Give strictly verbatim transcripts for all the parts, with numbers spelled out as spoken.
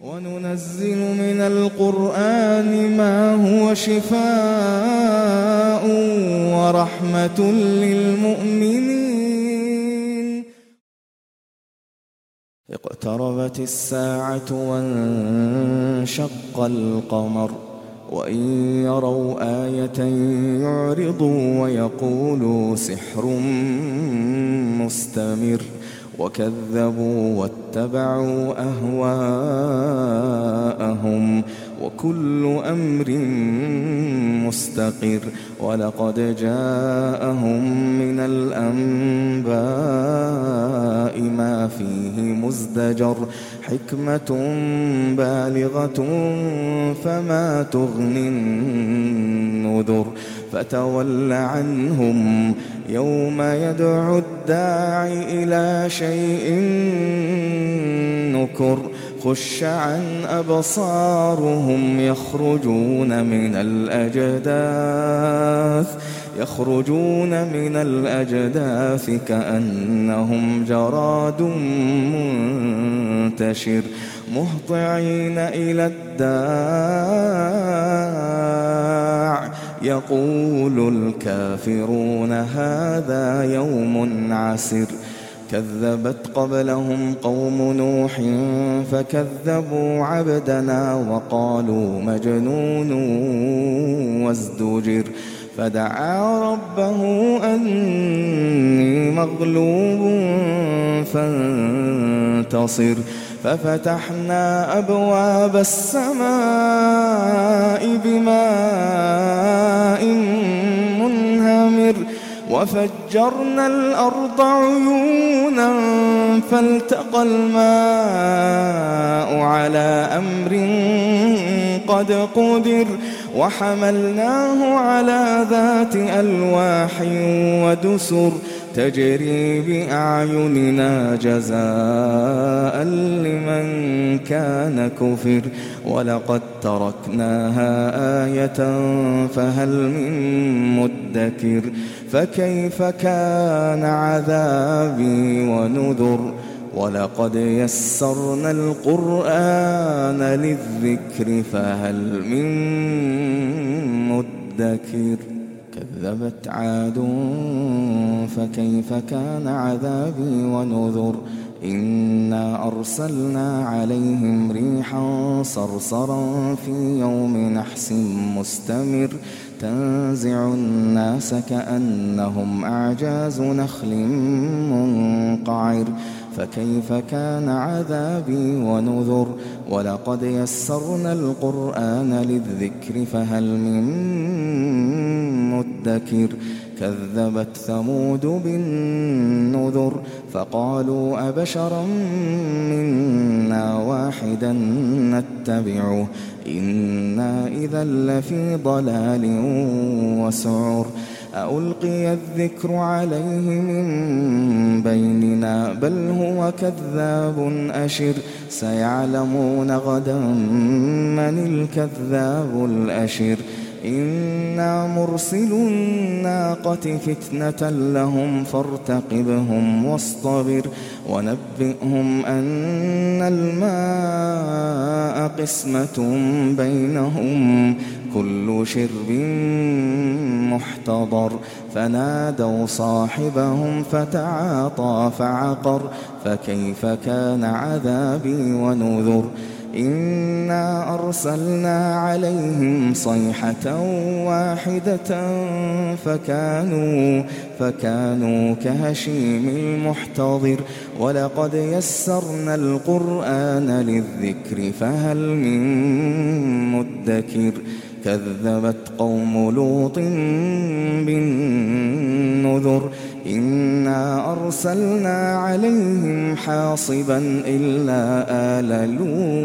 وننزل من القرآن ما هو شفاء ورحمة للمؤمنين. اقتربت الساعة وانشق القمر وإن يروا آية يعرضوا ويقولوا سحر مستمر وكذبوا واتبعوا أهواءهم وكل أمر مستقر. ولقد جاءهم من الأنباء ما فيه مزدجر حكمة بالغة فما تغني النذر. فتول عنهم يوم يدعو الداعي إلى شيء نكر. خش عن أبصارهم يخرجون من الأجداث يخرجون من الأجداث كأنهم جراد منتشر مهطعين إلى الداع يقول الكافرون هذا يوم عسر. كذبت قبلهم قوم نوح فكذبوا عبدنا وقالوا مجنون وازدجر. فدعا ربه أني مغلوب فانتصر. ففتحنا أبواب السماء بماء منهمر وفجرنا الأرض عيونا فالتقى الماء على أمر قد قدر. وحملناه على ذات ألواح ودسر تجري بأعيننا جزاء لمن كان كفر. ولقد تركناها آية فهل من مدكر. فكيف كان عذابي ونذر. ولقد يسرنا القرآن للذكر فهل من مدكر. كذبت عاد فكيف كان عذابي ونذر. إنا أرسلنا عليهم ريحا صرصرا في يوم نحس مستمر تنزع الناس كأنهم أعجاز نخل منقعر. فكيف كان عذابي ونذر. ولقد يسرنا القرآن للذكر فهل من مدكر. كذبت ثمود بالنذر فقالوا أبشرا منا واحدا نتبعه إنا إذا لفي ضلال وسعر. ألقي الذكر عليه من بيننا بل هو كذاب أشر. سيعلمون غدا من الكذاب الأشر. إنا مرسل الناقة فتنة لهم فارتقبهم واصطبر. ونبئهم أن الماء قسمة بينهم كل شرب محتضر. فنادوا صاحبهم فتعاطى فعقر. فكيف كان عذابي ونذر. إنا أرسلنا عليهم صيحة واحدة فكانوا, فكانوا كهشيم المحتضر. ولقد يسرنا القرآن للذكر فهل من مدكر. كذبت قوم لوط بالنذر. إنا أرسلنا عليهم حاصبا إلا آل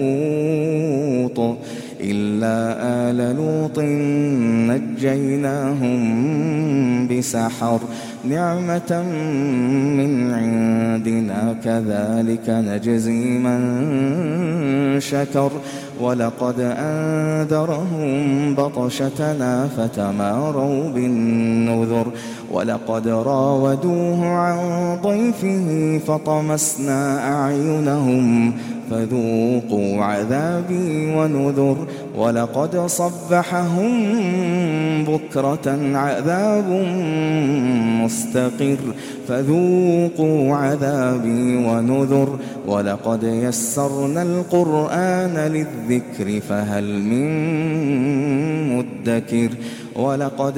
لوط إلا آل لوط نجيناهم بسحر نعمة من عندنا كذلك نجزي من شكر. ولقد أنذرهم بطشتنا فتماروا بالنذر. ولقد راودوه عن ضيفه فطمسنا أعينهم فذوقوا عذابي ونذر ولقد صبحهم بكرة عذاب مستقر فذوقوا عذابي ونذر ولقد يسرنا القرآن للذكر فهل من مدكر ولقد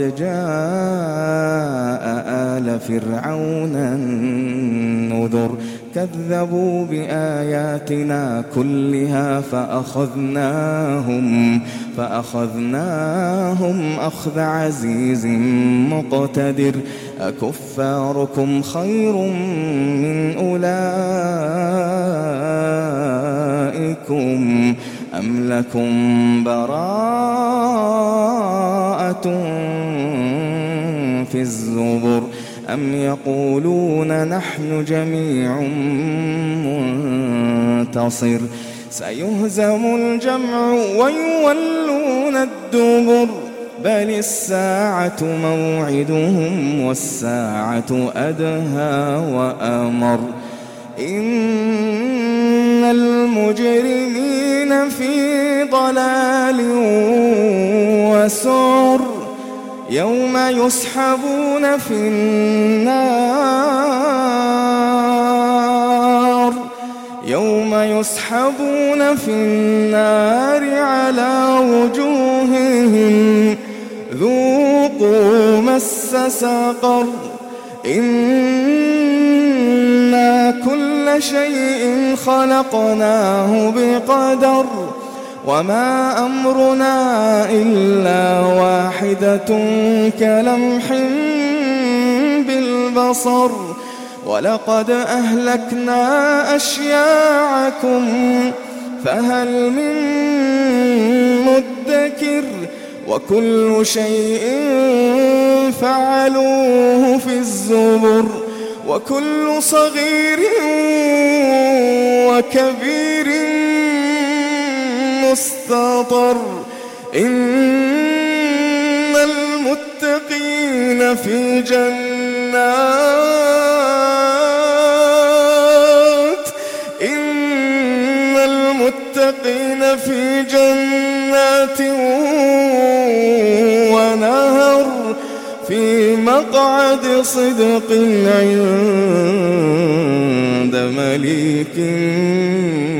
جاء آل فرعون النذر كذبوا بآياتنا كلها فأخذناهم فأخذناهم أخذ عزيز مقتدر أكفاركم خير من أولئكم أم لكم براءة في الزبر أم يقولون نحن جميع منتصر سيهزم الجمع ويولون الدبر بل الساعة موعدهم والساعة أدهى وأمر إن المجرمين في ضلال وسعر يوم يسحبون في النار يوم يسحبون في النار على وجوههم ذوقوا مس سقر إنا كل شيء خلقناه بقدر وما أمرنا إلا واحدة كلمح بالبصر ولقد أهلكنا أشياعكم فهل من مدكر وكل شيء فعلوه في الزبر وكل صغير وكبير مستطر إن المتقين في جنات إن المتقين في جنات ونهر في مقعد صدق عند مليك